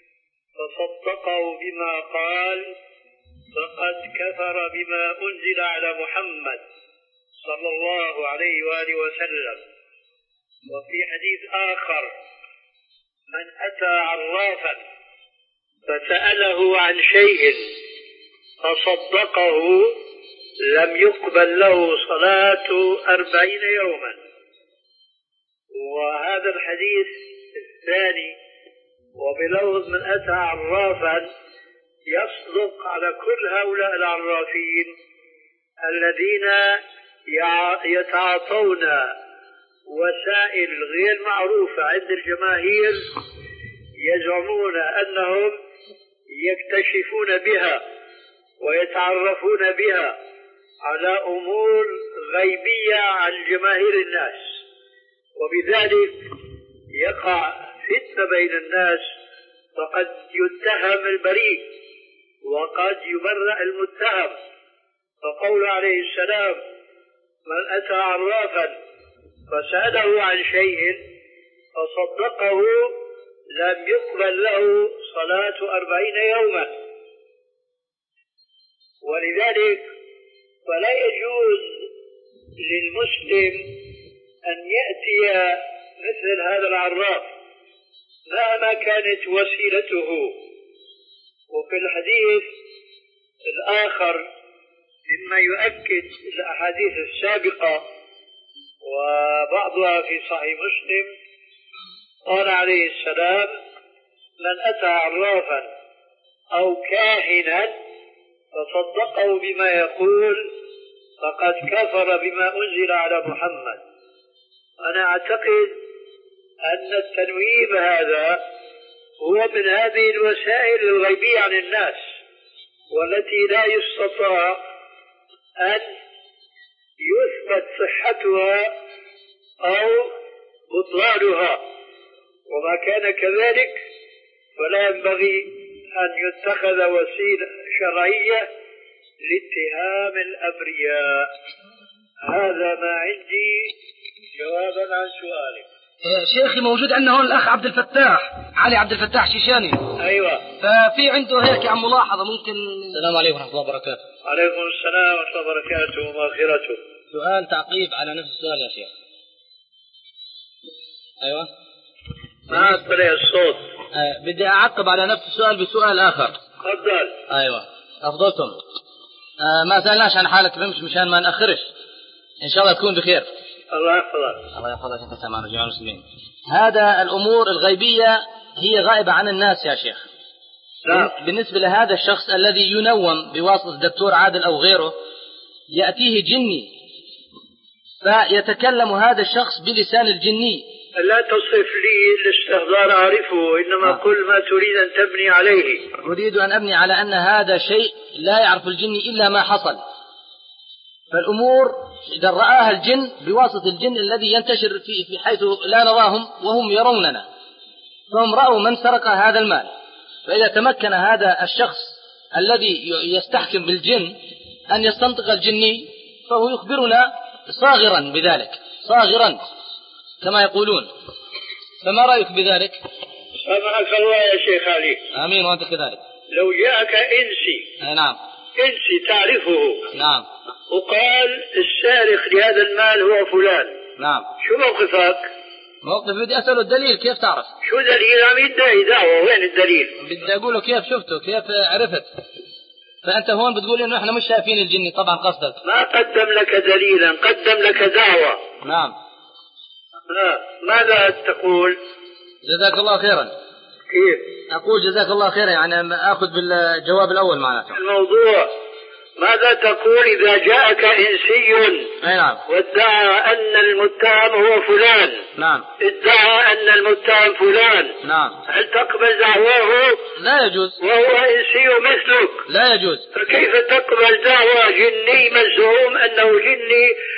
فصدقه بما قال فقد كفر بما أنزل على محمد صلى الله عليه وآله وسلم. وفي حديث آخر: من أتى عرافا فسأله عن شيء فصدقه لم يقبل له صلاة أربعين يوما. وهذا الحديث الثاني وبلفظ: من أتى عرافا، يصدق على كل هؤلاء العرافين الذين يتعاطون وسائل غير معروفة عند الجماهير، يزعمون أنهم يكتشفون بها ويتعرفون بها على أمور غيبية عن جماهير الناس، وبذلك يقع فتنة بين الناس، فقد يتهم البريء وقد يبرأ المتهم. فقول عليه السلام: من أتى عرافا فسأله عن شيء فصدقه لم يقبل له صلاة أربعين يوما. ولذلك فلا يجوز للمسلم أن يأتي مثل هذا العراف مهما كانت وسيلته. وفي الحديث الآخر مما يؤكد الأحاديث السابقة وبعضها في صحيح مسلم، قال عليه السلام: من أتى عرافا أو كاهنا فصدقه بما يقول فقد كفر بما أنزل على محمد. أنا أعتقد أن التنويب هذا هو من هذه الوسائل الغيبية عن الناس، والتي لا يستطاع أن يثبت صحتها أو بطلانها، وما كان كذلك فلا ينبغي أن يتخذ وسيلة شرعية لاتهام الأبرياء. هذا ما عندي جوابا عن سؤالك. شيخي، موجود عندنا هون الأخ عبد الفتاح علي عبد الفتاح شيشاني. أيوة. ففي عنده هيك عم ملاحظة ممكن. السلام عليكم ورحمة الله وبركاته. عليكم السلام ورحمة الله وبركاته ومغفرته. سؤال تعقيب على نفس السؤال يا شيخ. أيوة. ما أقبل الصوت. أه بدي أعقب على نفس السؤال بسؤال آخر. تفضل. أيوة. أفضلتم. أه ما سألناش عن حالك بمش مشان ما نأخرش. إن شاء الله تكون بخير. الله يحفظك. الله يحفظك أنت سامعنا جميع المسلمين. هذا الأمور الغيبية هي غائبة عن الناس يا شيخ. نعم. بالنسبة لهذا الشخص الذي ينوم بواسطة الدكتور عادل أو غيره، يأتيه جني فيتكلم هذا الشخص بلسان الجني. لا تصف لي الاستحضار أعرفه، إنما آه. قل ما تريد أن تبني عليه. أريد أن أبني على أن هذا شيء لا يعرف الجني إلا ما حصل. فالأمور إذا رآها الجن بواسطة الجن الذي ينتشر في حيث لا نراهم وهم يروننا، فهم رأوا من سرق هذا المال. فإذا تمكن هذا الشخص الذي يستحكم بالجن أن يستنطق الجني، فهو يخبرنا صاغرا بذلك، صاغرا كما يقولون. فما رأيك بذلك؟ سامحك الله يا شيخ علي. آمين وأنت كذلك. لو جاءك إنسي. نعم. إنسي تعرفه. نعم. وقال السارق لهذا المال هو فلان. نعم. شو موقفك؟ موقف بدي أسأله الدليل، كيف تعرف؟ شو دليل؟ عم يدعي دعوة، وين الدليل؟ بدي أقوله كيف شفته، كيف عرفت. فأنت هون بتقول إنه إحنا مش شايفين الجني، طبعا قصدك. ما قدم لك دليلا، قدم لك دعوة. نعم. آه. ماذا تقول؟ جزاك الله خيرا. كيف؟ أقول جزاك الله خيرا، يعني أخذ بالجواب الأول معناته. الموضوع ماذا تقول إذا جاءك إنسي أي نعم. وادعى أن المتهم هو فلان؟ نعم. ادعى أن المتهم فلان. نعم. هل تقبل دعواه؟ لا يجوز. وهو إنسي مثلك. لا يجوز. فكيف تقبل دعوى جني مزعوم أنه جني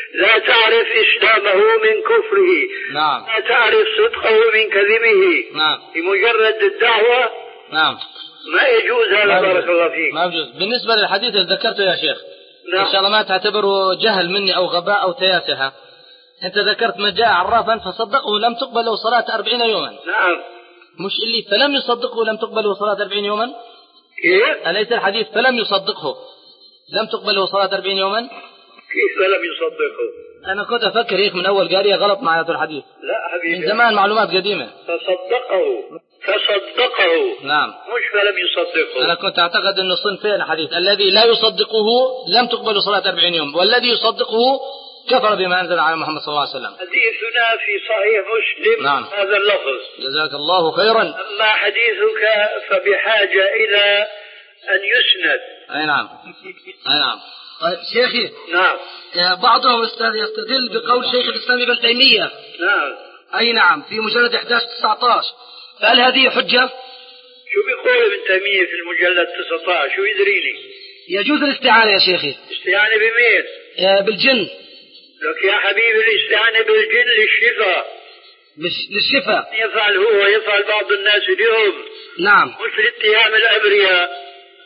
لا تعرف إسلامه من كفره. نعم. لا تعرف صدقه من كذبه. نعم. بمجرد الدعوة. نعم. ما يجوز هذا. بارك الله فيك. ما يجوز. بالنسبة للحديث اللي ذكرته يا شيخ، نعم. إن شاء الله ما تعتبره جهل مني أو غباء أو تياسها. أنت ذكرت من جاء عرافا فصدقه لم تقبل له صلاة أربعين يوما. نعم. مش اللي فلم يصدقه لم تقبل له صلاة أربعين يوما. كيف؟ أليس الحديث فلم يصدقه لم تقبل له صلاة أربعين يوما؟ كيف فلم يصدقه؟ أنا كنت أفكر هيك من أول قارية غلط معي الحديث. لا حبيبي. من زمان معلومات قديمة. فصدقه. فصدقه. نعم. مش فلم يصدقه. أنا كنت أعتقد أنه صنفين حديث، الذي لا يصدقه لم تقبل صلاة أربعين يوم، والذي يصدقه كفر بما أنزل على محمد صلى الله عليه وسلم. حديثنا في صحيح مسلم. نعم. هذا اللفظ. جزاك الله خيرا. أما حديثك فبحاجة إلى أن يسند. أي نعم. أي نعم. طيب شيخي. نعم. بعضهم أستاذ يستدل بقول شيخ الإسلام ابن تيمية. نعم. أي نعم، في مجلد أحد عشر تسعة عشر، فهل هذه حجة؟ شو بيقول ابن تيمية في المجلد تسعة عشر؟ شو يدريني؟ يجوز الاستعانة يا شيخي. استعانة بمين؟ بالجن. لك يا حبيبي الاستعانة بالجن للشفاء. للشفاء. يفعل هو ويفعل بعض الناس اليوم. نعم. مش لاتهام الأبرياء.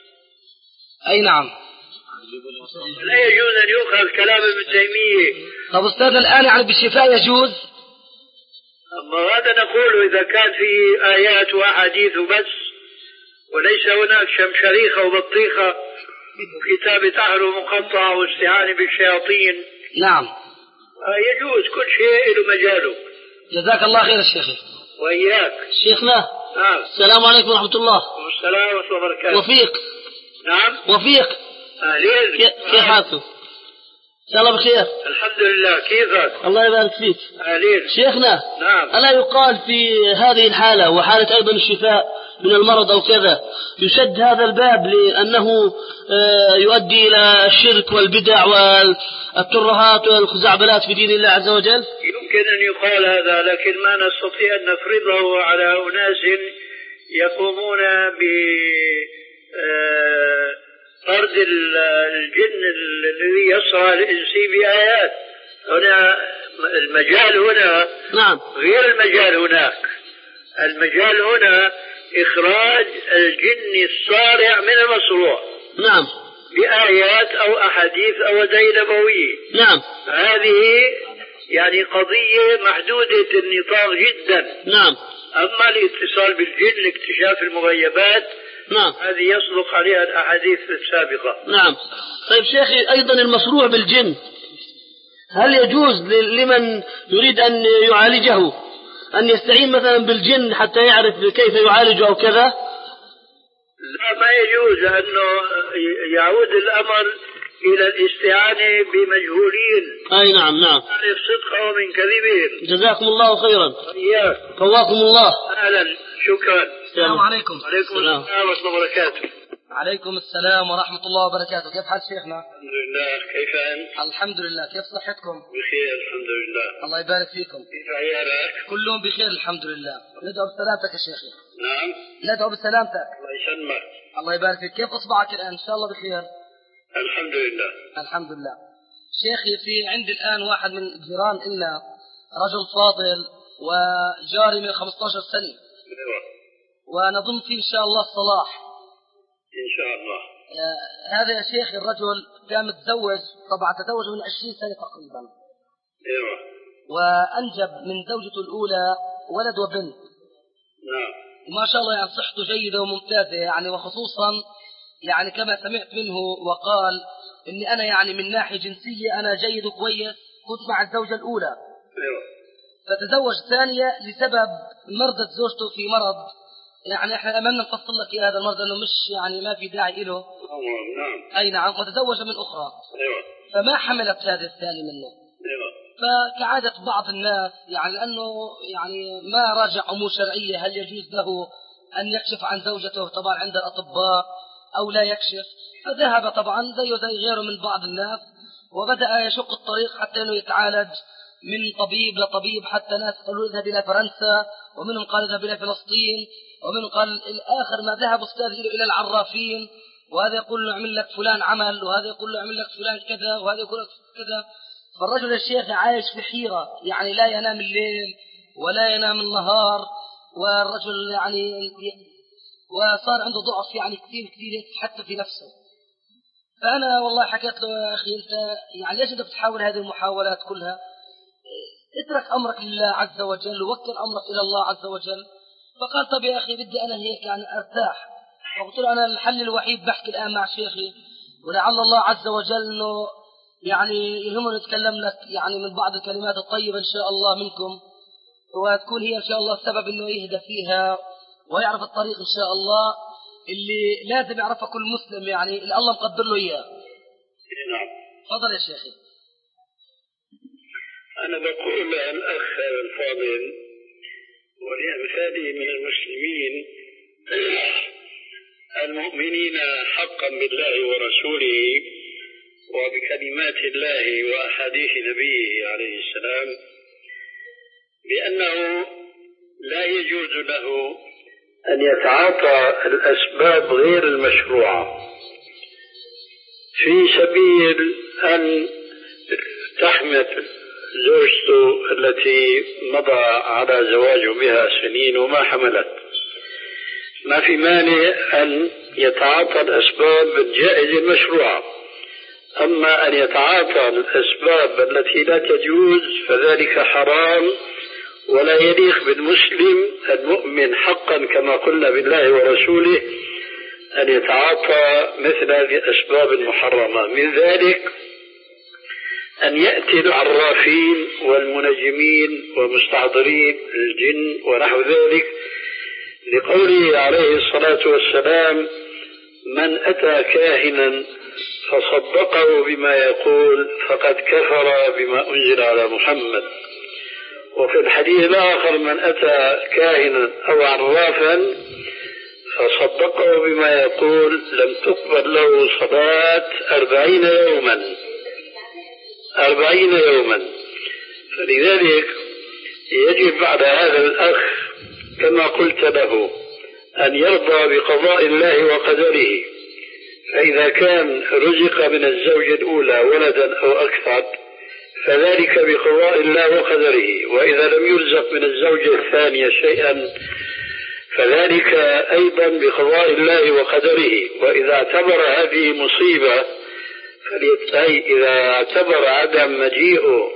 أي نعم. لا يجوز أن يؤخذ كلام ابن تيمية. طب أستاذ الآن يعني بالشفاء يجوز؟ أما هذا نقوله إذا كان في آيات وأحاديث بس، وليس هناك شمشريخة وبطيخة وكتابة أهل مقطعة واستعانة بالشياطين. نعم. يجوز كل شيء له مجاله. جزاك الله خير الشيخ. وإياك. شيخنا. نعم. السلام عليكم ورحمة الله. والسلام ورحمة الله وبركاته. وفيق. نعم. وفيق. أهلين. كيف حالك؟ إن شاء الله بخير. الحمد لله. كيفك؟ الله يبارك فيك. أهلين. شيخنا. نعم. ألا يقال في هذه الحالة وحالة أيضا الشفاء من المرض أو كذا يشد هذا الباب لأنه يؤدي إلى الشرك والبدع والترهات والخزعبلات في دين الله عز وجل؟ يمكن أن يقال هذا، لكن ما نستطيع أن نفرضه على أناس يقومون ب طرد الجن الذي يصرع الإنسي بآيات. هنا المجال هنا. نعم. غير المجال هناك. المجال هنا إخراج الجن الصارع من المصروع. نعم. بآيات أو أحاديث أو دين نبوية. نعم. هذه يعني قضية محدودة النطاق جدا. نعم. أما الاتصال بالجن لاكتشاف المغيبات، نعم، هذه يصدق عليها الأحاديث السابقة. نعم. طيب شيخي، أيضا المصروع بالجن هل يجوز لمن يريد أن يعالجه أن يستعين مثلا بالجن حتى يعرف كيف يعالجه أو كذا؟ لا، ما يجوز، لأنه يعود الأمر إلى الاستعانة بمجهولين. أي نعم. نعم. تعرف صدقه من كذبهم. جزاكم الله خيرا. إياك. قواكم الله. أهلا. شكرا. السلام عليكم. عليكم السلام ورحمة الله وبركاته. عليكم السلام ورحمة الله وبركاته. كيف حال شيخنا؟ الحمد لله. كيف أنت؟ الحمد لله. كيف صحتكم؟ بخير الحمد لله. الله يبارك فيكم. كيف عيالك؟ كلهم بخير الحمد لله. ندعو بسلامتك يا شيخي. نعم. ندعو بسلامتك. الله يسلمك. الله يبارك فيك. كيف أصبعك الآن؟ إن شاء الله بخير. الحمد لله. الحمد لله. شيخي، في عندي الآن واحد من جيران إلنا، رجل فاضل وجاري من خمسة عشر سنة. ايوه. ونظن فيه إن شاء الله الصلاح. إن شاء الله. آه هذا يا شيخ الرجل كان متزوج، طبعا تزوج من عشرين سنة تقريبا. ايوه. وأنجب من زوجته الأولى ولد وبنت. نعم. وما شاء الله يعني صحته جيدة وممتازة يعني، وخصوصا يعني كما سمعت منه وقال إني أنا يعني من ناحية جنسية أنا جيد وكويس، كنت مع الزوجة الأولى. ايوه. فتزوج ثانية لسبب مرضت زوجته في مرض، يعني احنا امامنا نفصل لك هذا المرض انه مش يعني ما في داعي له. نعم. اي نعم. وتزوج من اخرى. ايوه. فما حملت هذا الثاني منه. ايوه. فكعادة بعض الناس يعني لانه يعني ما راجع امور شرعية هل يجوز له ان يكشف عن زوجته طبعا عند الاطباء او لا يكشف، فذهب طبعا زيه زي غيره من بعض الناس وبدأ يشق الطريق حتى انه يتعالج من طبيب لطبيب، حتى ناس قالوا اذهب الى فرنسا، ومنهم قال اذهب الى فلسطين، ومنهم قال الآخر ما ذهب أستاذ إلى العرافين، وهذا يقول له اعمل لك فلان عمل، وهذا يقول له اعمل لك فلان كذا، وهذا يقول لك كذا. فالرجل الشيخ عايش في حيرة، يعني لا ينام الليل ولا ينام النهار، والرجل يعني وصار عنده ضعف يعني كثير كثير حتى في نفسه. فأنا والله حكيت له يا أخي أنت يعني ليش أنت بتحاول هذه المحاولات كلها؟ اترك أمرك لله عز وجل ووكل أمرك إلى الله عز وجل. فقال طب يا أخي بدي أنا هيك يعني أرتاح. فقلت له أنا الحل الوحيد بحكي الآن مع شيخي، ولعل الله عز وجل أنه يعني يهمنا نتكلم لك يعني من بعض الكلمات الطيبة إن شاء الله منكم، وتكون هي إن شاء الله السبب أنه يهدى فيها ويعرف الطريق إن شاء الله اللي لازم يعرفه كل مسلم، يعني اللي الله مقدر له إياه. نعم. تفضل يا شيخي. أنا بقول الأخ الفاضل ولأمثاله من المسلمين المؤمنين حقا بالله ورسوله وبكلمات الله وأحاديث نبيه عليه السلام بأنه لا يجوز له أن يتعاطى الأسباب غير المشروعة في سبيل أن تحمد زوجته التي مضى على زواجه بها سنين وما حملت. ما في مانع أن يتعاطى الأسباب الجائزة المشروعة، أما أن يتعاطى الأسباب التي لا تجوز فذلك حرام ولا يليق بالمسلم المؤمن حقا كما قلنا بالله ورسوله أن يتعاطى مثل هذه الأسباب المحرمة. من ذلك أن يأتي العرافين والمنجمين ومستحضرين الجن ونحو ذلك، لقوله عليه الصلاة والسلام من أتى كاهنا فصدقه بما يقول فقد كفر بما أنزل على محمد. وفي الحديث الآخر من أتى كاهنا أو عرافا فصدقه بما يقول لم تقبل له صلاة أربعين يوما أربعين يوما. فلذلك يجب بعد هذا الأخ كما قلت له أن يرضى بقضاء الله وقدره، فإذا كان رزق من الزوجة الأولى ولدا أو أكثر فذلك بقضاء الله وقدره، وإذا لم يرزق من الزوجة الثانية شيئا فذلك أيضا بقضاء الله وقدره. وإذا اعتبر هذه مصيبة إذا اعتبر عدم مجيء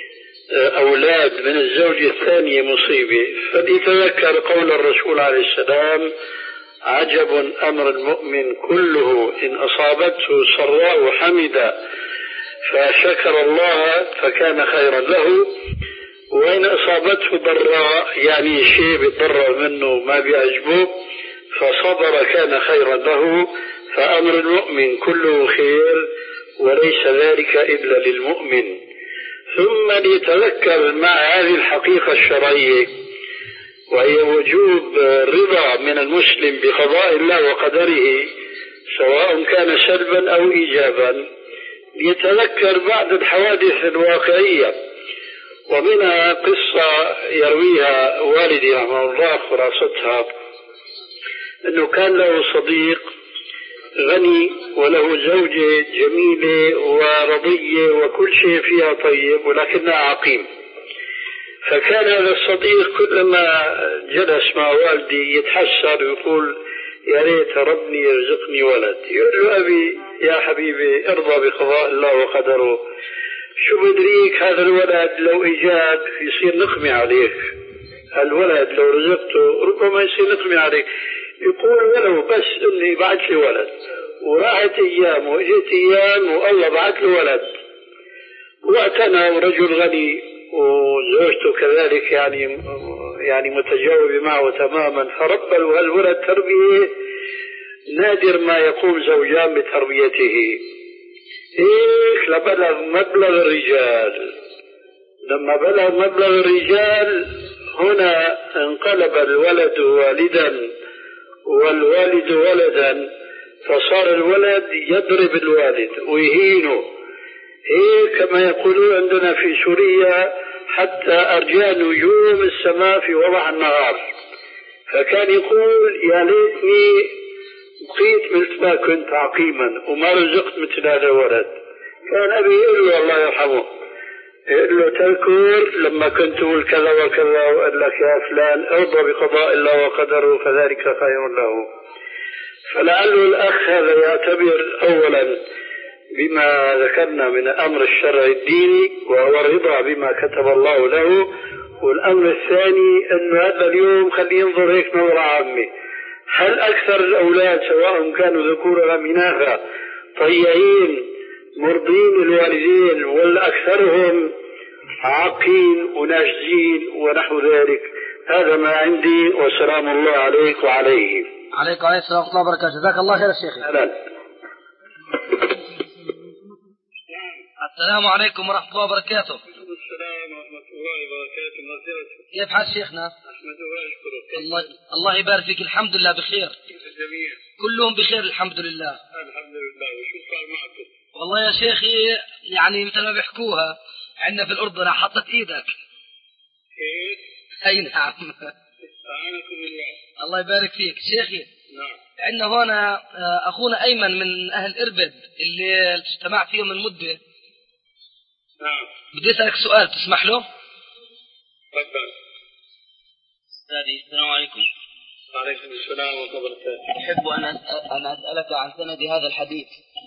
أولاد من الزوجة الثانية مصيبة فليتذكر قول الرسول عليه السلام عجب أمر المؤمن كله إن أصابته سراء حمد فشكر الله فكان خيرا له، وإن أصابته ضراء يعني شيء بيضر منه ما بيعجبه فصبر كان خيرا له. فأمر المؤمن كله خير وليس ذلك إلا للمؤمن. ثم ليتذكر مع هذه الحقيقة الشرعية وهي وجوب الرضا من المسلم بقضاء الله وقدره سواء كان سلبا أو إيجابا، ليتذكر بعض الحوادث الواقعية، ومنها قصة يرويها والدي رحمه الله خلاصتها أنه كان له صديق غني وله زوجة جميلة ورضية وكل شيء فيها طيب ولكنها عقيم. فكان هذا الصديق كلما جلس مع والدي يتحسر ويقول يا ريت ربني يرزقني ولد. يقول له أبي يا حبيبي ارضى بقضاء الله وقدره، شو بدريك هذا الولد لو إجاد يصير نقمة عليك، الولد لو رزقته ربما يصير نقمة عليك. يقول ولو بس اني بعت لي ولد، وراحت ايام واجت ايام والله بعت له ولد، واعتنى ورجل غني وزوجته كذلك يعني يعني متجاوبة معه تماما، فربى الولد تربية نادر ما يقوم زوجان بتربيته. هيك لبلغ مبلغ الرجال، لما بلغ مبلغ الرجال هنا انقلب الولد والدا والوالد ولدا، فصار الولد يضرب الوالد ويهينه. هيك كما يقولون عندنا في سوريا حتى أرجاء نجوم السماء في وضع النهار. فكان يقول يا ليتني بقيت مثل ما كنت عقيما وما رزقت مثل هذا الولد. كان أبي يقول له الله يرحمه يقول له تذكر لما كنت أقول كذا وكذا وقال لك يا فلان ارضى بقضاء الله وقدره فذلك خير له. فلعله الأخ هذا يعتبر أولا بما ذكرنا من أمر الشرع الديني وهو الرضا بما كتب الله له، والأمر الثاني أنه هذا اليوم خليه ينظر هيك نظرة عامة، هل أكثر الأولاد سواء كانوا ذكورا أم إناثا طيعين مرضين الوالدين ولا أكثرهم عاقين وناشزين ونحو ذلك؟ هذا ما عندي، والسلام الله عليك وعليه. عليكم عليه السلام ورحمة الله وبركاته. جزاك الله خير الشيخ. السلام عليكم ورحمة الله وبركاته. السلام ورحمة الله وبركاته. كيف حال شيخنا؟ أحمد وأشكرك. الله الله يبارك فيك. الحمد لله بخير. الجميع كلهم بخير الحمد لله. الحمد لله. وشو صار معكم؟ والله يا شيخي يعني مثل ما بيحكوها عندنا في الأردن حطت إيدك. كيف؟ أي نعم. أعانكم الله. الله يبارك فيك شيخي. نعم. عندنا هنا أخونا أيمن من أهل إربد اللي اجتمع فيهم من مدة. نعم. بدي أسألك سؤال تسمح له؟ تفضل. أستاذي السلام عليكم. وعليكم السلام ورحمة الله وبركاته. أحب أن أن أسألك عن سند هذا الحديث.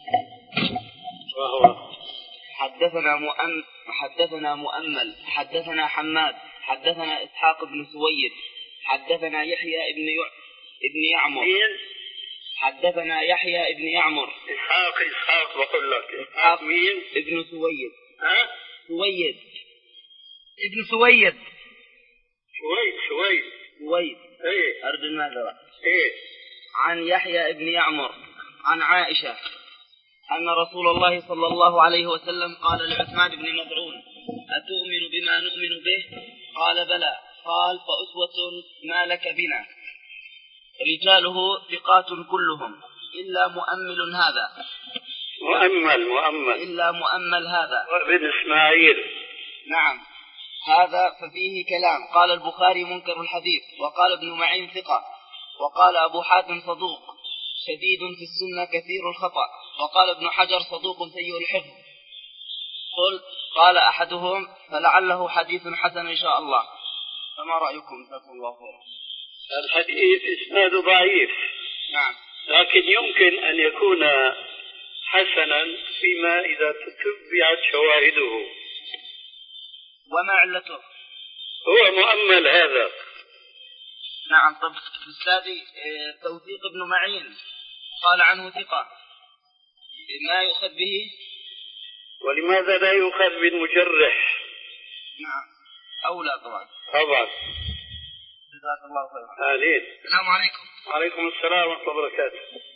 وهو حدثنا مؤمل حدثنا مؤمل حدثنا حماد حدثنا إسحاق بن سويد حدثنا يحيى ابن يع... ابن يعمر. مين؟ حدثنا يحيى ابن يعمر. إسحاق إسحاق بقول لك. إسحاق مين؟ ابن سويد. ها؟ سويد. ابن سويد. سويد سويد. سويد. إيه. أرد الماذا؟ إيه. عن يحيى ابن يعمر عن عائشة أن رسول الله صلى الله عليه وسلم قال لعثمان بن مظعون: أتؤمن بما نؤمن به؟ قال: بلى. قال: فأسوة ما لك بنا. رجاله ثقات كلهم إلا مؤمل هذا. مؤمل مؤمل إلا مؤمل هذا بن إسماعيل. نعم. هذا ففيه كلام. قال البخاري: منكر الحديث. وقال ابن معين: ثقة. وقال أبو حاتم: صدوق شديد في السنة كثير الخطأ. وقال ابن حجر: صدوق سيء الحفظ. قل قال أحدهم: فلعله حديث حسن إن شاء الله. فما رأيكم؟ جزاكم الله خيرا. الحديث إسناده ضعيف. نعم. لكن يمكن أن يكون حسنا فيما إذا تتبعت شواهده. وما علته؟ هو مؤمل هذا. نعم. طب أستاذي توثيق ابن معين قال عنه ثقة، ما يؤخذ به؟ ولماذا لا يؤخذ بالمجرح؟ نعم. أولى طبعا. طبعا. جزاك الله خيرا. آمين. السلام عليكم. وعليكم السلام ورحمة الله وبركاته.